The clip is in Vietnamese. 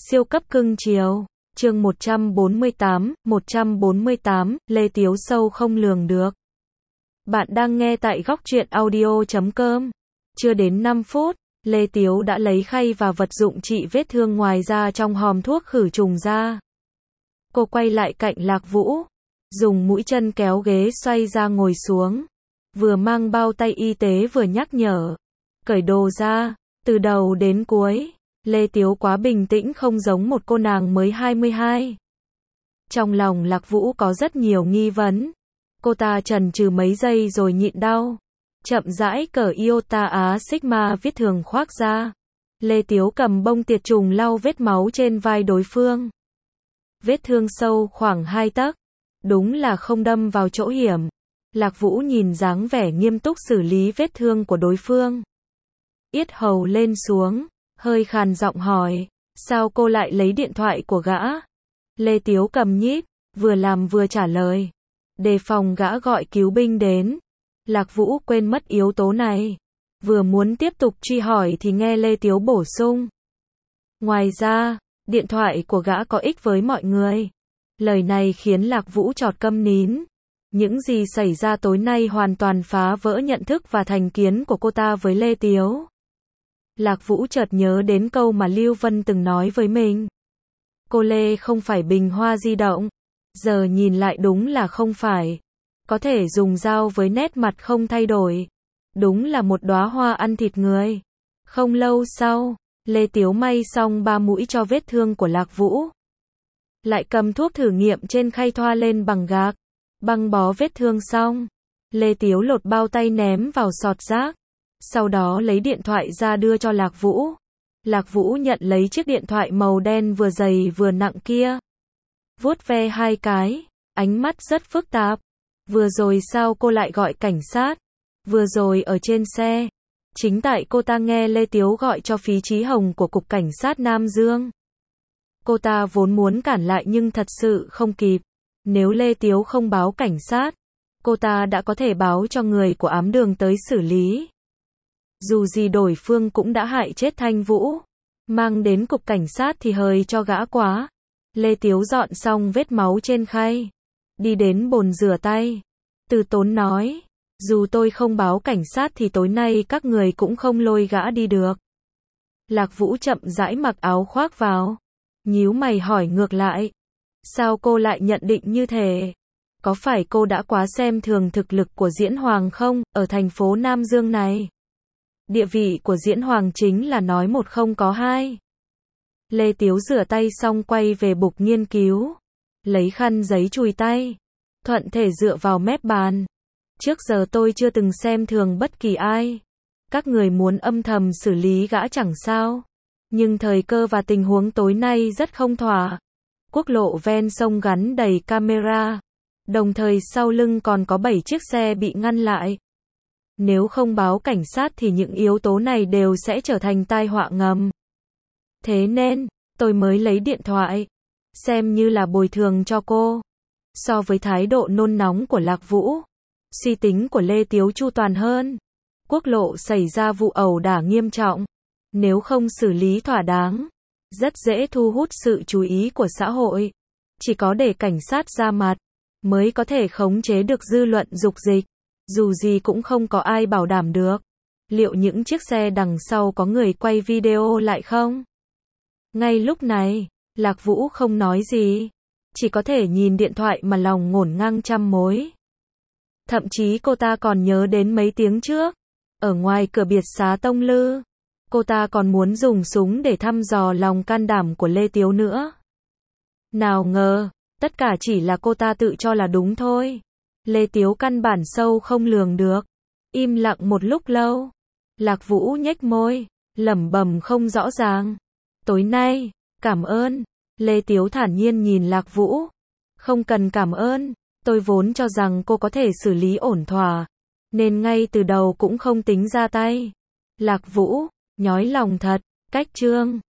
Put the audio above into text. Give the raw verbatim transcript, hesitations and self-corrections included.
Siêu cấp cưng chiều. Chương một trăm bốn mươi tám, một trăm bốn mươi tám, Lê Tiếu sâu không lường được. Bạn đang nghe tại góc truyện audio chấm com. Chưa đến năm phút, Lê Tiếu đã lấy khay và vật dụng trị vết thương ngoài da trong hòm thuốc khử trùng da. Cô quay lại cạnh Lạc Vũ, dùng mũi chân kéo ghế xoay ra ngồi xuống. Vừa mang bao tay y tế vừa nhắc nhở. Cởi đồ ra, từ đầu đến cuối. Lê Tiếu quá bình tĩnh, không giống một cô nàng mới hai mươi hai. Trong lòng Lạc Vũ có rất nhiều nghi vấn. Cô ta chần chừ mấy giây rồi nhịn đau. Chậm rãi cởi iota á sigma viết thường khoác ra. Lê Tiếu cầm bông tiệt trùng lau vết máu trên vai đối phương. Vết thương sâu khoảng hai tấc. Đúng là không đâm vào chỗ hiểm. Lạc Vũ nhìn dáng vẻ nghiêm túc xử lý vết thương của đối phương. Yết hầu lên xuống, hơi khàn giọng hỏi, sao cô lại lấy điện thoại của gã? Lê Tiếu cầm nhíp, vừa làm vừa trả lời, đề phòng gã gọi cứu binh đến. Lạc Vũ quên mất yếu tố này. Vừa muốn tiếp tục truy hỏi thì nghe Lê Tiếu bổ sung. Ngoài ra, điện thoại của gã có ích với mọi người. Lời này khiến Lạc Vũ chọt câm nín. Những gì xảy ra tối nay hoàn toàn phá vỡ nhận thức và thành kiến của cô ta với Lê Tiếu. Lạc Vũ chợt nhớ đến câu mà Lưu Vân từng nói với mình. Cô Lê không phải bình hoa di động. Giờ nhìn lại đúng là không phải. Có thể dùng dao với nét mặt không thay đổi. Đúng là một đóa hoa ăn thịt người. Không lâu sau, Lê Tiếu may xong ba mũi cho vết thương của Lạc Vũ. Lại cầm thuốc thử nghiệm trên khay thoa lên bằng gạc. Băng bó vết thương xong, Lê Tiếu lột bao tay ném vào sọt rác. Sau đó lấy điện thoại ra đưa cho Lạc Vũ. Lạc Vũ nhận lấy chiếc điện thoại màu đen vừa dày vừa nặng kia. Vuốt ve hai cái, ánh mắt rất phức tạp. Vừa rồi sao cô lại gọi cảnh sát? Vừa rồi ở trên xe, chính tại cô ta nghe Lê Tiếu gọi cho phí Chí Hồng của Cục Cảnh sát Nam Dương. Cô ta vốn muốn cản lại nhưng thật sự không kịp. Nếu Lê Tiếu không báo cảnh sát, cô ta đã có thể báo cho người của ám đường tới xử lý. Dù gì đối phương cũng đã hại chết Thanh Vũ. Mang đến cục cảnh sát thì hời cho gã quá. Lê Tiếu dọn xong vết máu trên khay. Đi đến bồn rửa tay. Từ tốn nói. Dù tôi không báo cảnh sát thì tối nay các người cũng không lôi gã đi được. Lạc Vũ chậm rãi mặc áo khoác vào. Nhíu mày hỏi ngược lại. Sao cô lại nhận định như thế? Có phải cô đã quá xem thường thực lực của Diễn Hoàng không, ở thành phố Nam Dương này? Địa vị của Diễn Hoàng chính là nói một không có hai. Lê Tiếu rửa tay xong quay về bục nghiên cứu. Lấy khăn giấy chùi tay. Thuận thể dựa vào mép bàn. Trước giờ tôi chưa từng xem thường bất kỳ ai. Các người muốn âm thầm xử lý gã chẳng sao. Nhưng thời cơ và tình huống tối nay rất không thỏa. Quốc lộ ven sông gắn đầy camera. Đồng thời sau lưng còn có bảy chiếc xe bị ngăn lại. Nếu không báo cảnh sát thì những yếu tố này đều sẽ trở thành tai họa ngầm. Thế nên, tôi mới lấy điện thoại. Xem như là bồi thường cho cô. So với thái độ nôn nóng của Lạc Vũ, suy tính của Lê Tiếu chu toàn hơn. Quốc lộ xảy ra vụ ẩu đả nghiêm trọng. Nếu không xử lý thỏa đáng, rất dễ thu hút sự chú ý của xã hội. Chỉ có để cảnh sát ra mặt, mới có thể khống chế được dư luận dục dịch. Dù gì cũng không có ai bảo đảm được. Liệu những chiếc xe đằng sau có người quay video lại không? Ngay lúc này, Lạc Vũ không nói gì. Chỉ có thể nhìn điện thoại mà lòng ngổn ngang trăm mối. Thậm chí cô ta còn nhớ đến mấy tiếng trước. Ở ngoài cửa biệt xá Tông Lư. Cô ta còn muốn dùng súng để thăm dò lòng can đảm của Lê Tiếu nữa. Nào ngờ, tất cả chỉ là cô ta tự cho là đúng thôi. Lê Tiếu căn bản sâu không lường được. Im lặng một lúc lâu. Lạc Vũ nhếch môi, lẩm bẩm không rõ ràng. Tối nay, cảm ơn. Lê Tiếu thản nhiên nhìn Lạc Vũ. Không cần cảm ơn. Tôi vốn cho rằng cô có thể xử lý ổn thỏa. Nên ngay từ đầu cũng không tính ra tay. Lạc Vũ, nhói lòng thật. Cách chương